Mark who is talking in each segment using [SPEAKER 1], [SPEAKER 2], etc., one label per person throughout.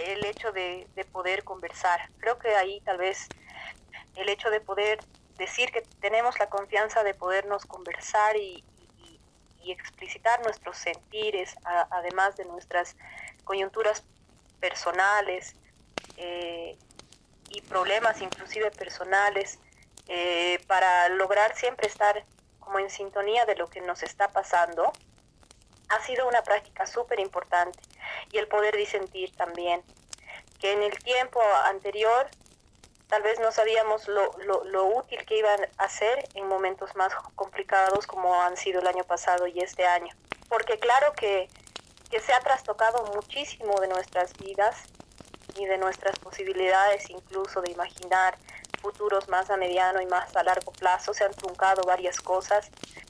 [SPEAKER 1] el hecho de poder conversar. Creo que ahí tal vez el hecho de poder decir que tenemos la confianza de podernos conversar y explicitar nuestros sentires, además de nuestras coyunturas personales y problemas inclusive personales, para lograr siempre estar como en sintonía de lo que nos está pasando, ha sido una práctica súper importante. Y el poder disentir también, que en el tiempo anterior tal vez no sabíamos lo útil que iban a ser en momentos más complicados como han sido el año pasado y este año. Porque claro que se ha trastocado muchísimo de nuestras vidas y de nuestras posibilidades incluso de imaginar futuros más a mediano y más a largo plazo. Se han truncado varias cosas.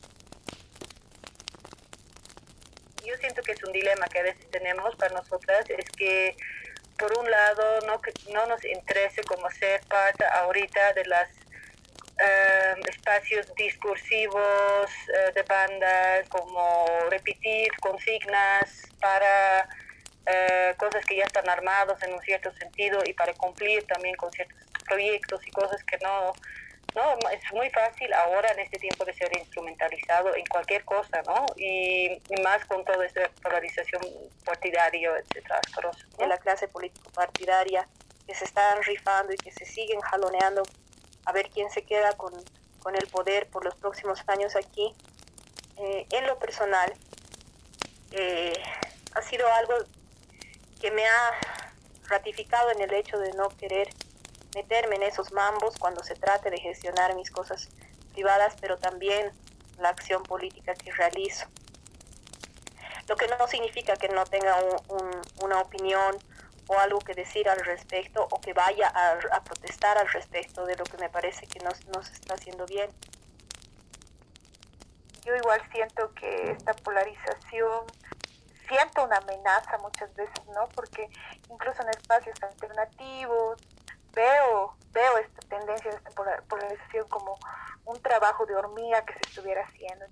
[SPEAKER 2] Yo siento que es un dilema que a veces tenemos para nosotras, es que por un lado no nos interese como ser parte ahorita de los espacios discursivos de bandas, como repetir consignas para cosas que ya están armados en un cierto sentido y para cumplir también con ciertos proyectos y cosas que no, es muy fácil ahora en este tiempo de ser instrumentalizado en cualquier cosa, ¿no? Y más con toda esta polarización partidaria, etcétera, asqueroso, ¿no?
[SPEAKER 1] De la clase político-partidaria que se están rifando y que se siguen jaloneando a ver quién se queda con el poder por los próximos años aquí. En lo personal, ha sido algo que me ha ratificado en el hecho de no querer meterme en esos mambos cuando se trate de gestionar mis cosas privadas, pero también la acción política que realizo. Lo que no significa que no tenga una opinión o algo que decir al respecto, o que vaya a protestar al respecto de lo que me parece que no se está haciendo bien.
[SPEAKER 3] Yo igual siento que esta polarización, siento una amenaza muchas veces, ¿no? Porque incluso en espacios alternativos veo esta tendencia de esta polarización como un trabajo de hormiga que se estuviera haciendo.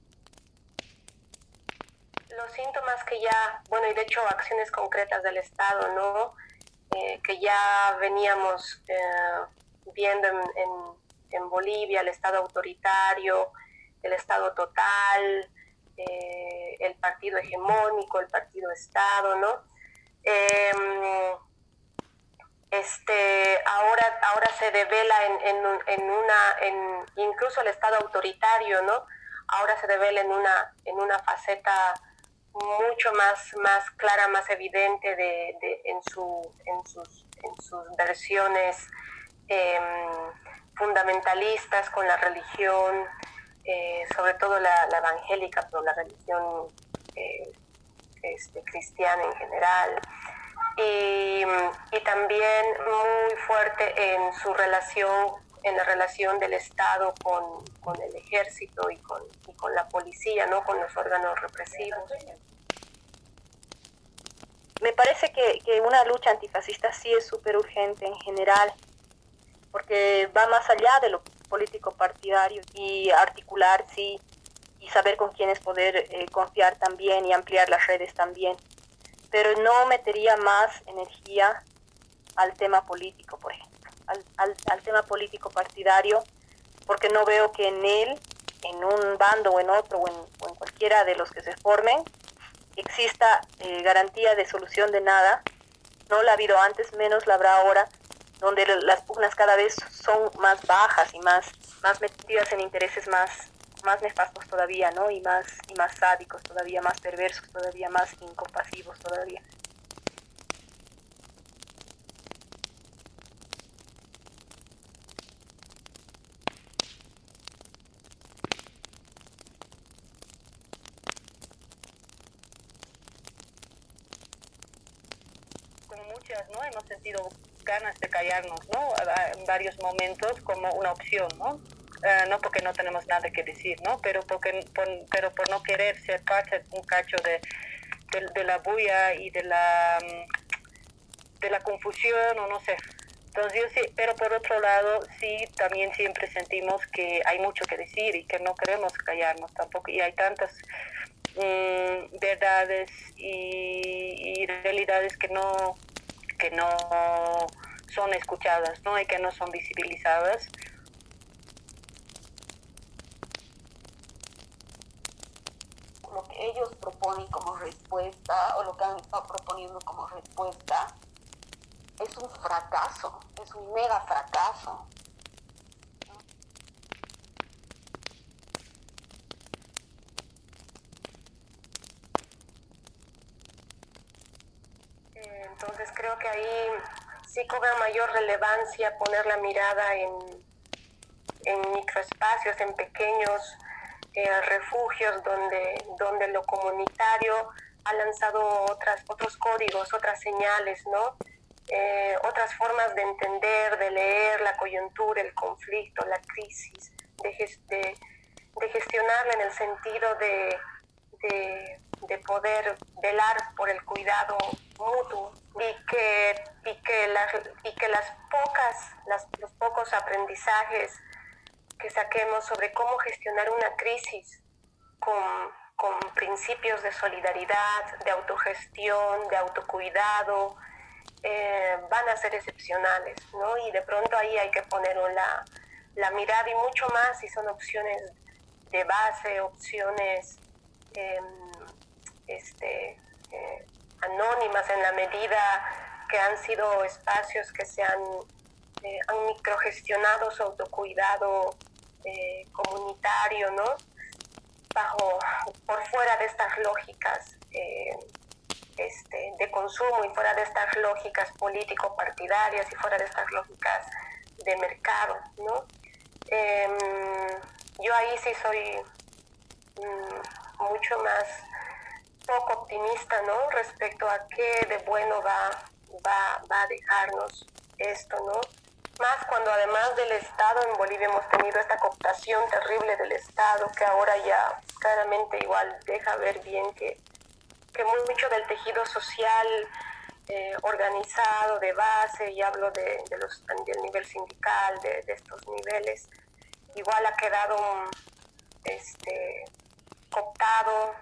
[SPEAKER 4] Los síntomas que ya, bueno, y de hecho acciones concretas del Estado, ¿no? Que ya veníamos viendo en Bolivia, el Estado autoritario, el Estado total, el partido hegemónico, el partido Estado, ¿no? Ahora se devela incluso el Estado autoritario, ¿no? Ahora se devela en una faceta mucho más clara, más evidente en sus versiones fundamentalistas con la religión, sobre todo la evangélica, pero la religión cristiana en general. Y también muy fuerte en su relación, en la relación del Estado con el ejército y con la policía, ¿no? Con los órganos represivos.
[SPEAKER 1] Me parece que una lucha antifascista sí es súper urgente en general, porque va más allá de lo político partidario, y articular, sí, y saber con quiénes poder confiar también y ampliar las redes también. Pero no metería más energía al tema político, por ejemplo, al tema político partidario, porque no veo que en él, en un bando o en otro, o en cualquiera de los que se formen, exista garantía de solución de nada. No la ha habido antes, menos la habrá ahora, donde las pugnas cada vez son más bajas y más metidas en intereses más nefastos todavía, ¿no? Y más sádicos todavía, más perversos todavía, más incompasivos todavía.
[SPEAKER 2] Como muchas, ¿no? Hemos sentido ganas de callarnos, ¿no? En varios momentos como una opción, ¿no? No porque no tenemos nada que decir, ¿no? Pero por no querer ser parte un cacho de la bulla y de la confusión, o no sé. Entonces yo sí, pero por otro lado sí también siempre sentimos que hay mucho que decir y que no queremos callarnos tampoco, y hay tantas verdades y realidades que que no son escuchadas, ¿no? Y que no son visibilizadas.
[SPEAKER 5] Lo que ellos proponen como respuesta o lo que han estado proponiendo como respuesta es un fracaso, es un mega fracaso.
[SPEAKER 4] Entonces creo que ahí sí cobra mayor relevancia poner la mirada en microespacios, en pequeños refugios donde lo comunitario ha lanzado otros códigos, otras señales, ¿no? Otras formas de entender, de leer la coyuntura, el conflicto, la crisis, de gestionarla en el sentido de poder velar por el cuidado mutuo y que los pocos aprendizajes que saquemos sobre cómo gestionar una crisis con principios de solidaridad, de autogestión, de autocuidado, van a ser excepcionales, ¿no? Y de pronto ahí hay que poner la mirada y mucho más si son opciones de base, opciones anónimas en la medida que han sido espacios que se han microgestionado su autocuidado comunitario, ¿no? Por fuera de estas lógicas de consumo y fuera de estas lógicas político-partidarias y fuera de estas lógicas de mercado, ¿no? Yo ahí sí soy mucho más poco optimista, ¿no? Respecto a qué de bueno va a dejarnos esto, ¿no? Más cuando además del Estado en Bolivia hemos tenido esta cooptación terrible del Estado que ahora ya claramente igual deja ver bien que mucho del tejido social organizado de base, y hablo del nivel sindical, de estos niveles, igual ha quedado cooptado,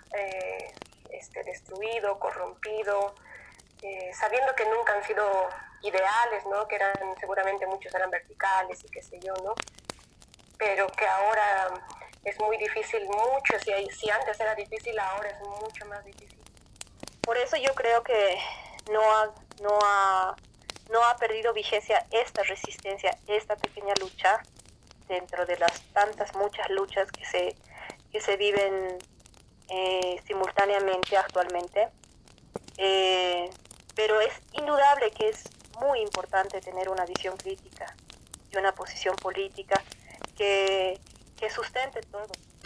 [SPEAKER 4] destruido, corrompido, sabiendo que nunca han sido ideales, ¿no? Que seguramente muchos eran verticales y qué sé yo, ¿no? Pero que ahora es muy difícil, si antes era difícil, ahora es mucho más difícil.
[SPEAKER 1] Por eso yo creo que no ha perdido vigencia esta resistencia, esta pequeña lucha dentro de las tantas muchas luchas que se viven simultáneamente actualmente. Pero es indudable que es muy importante tener una visión crítica y una posición política que sustente todo.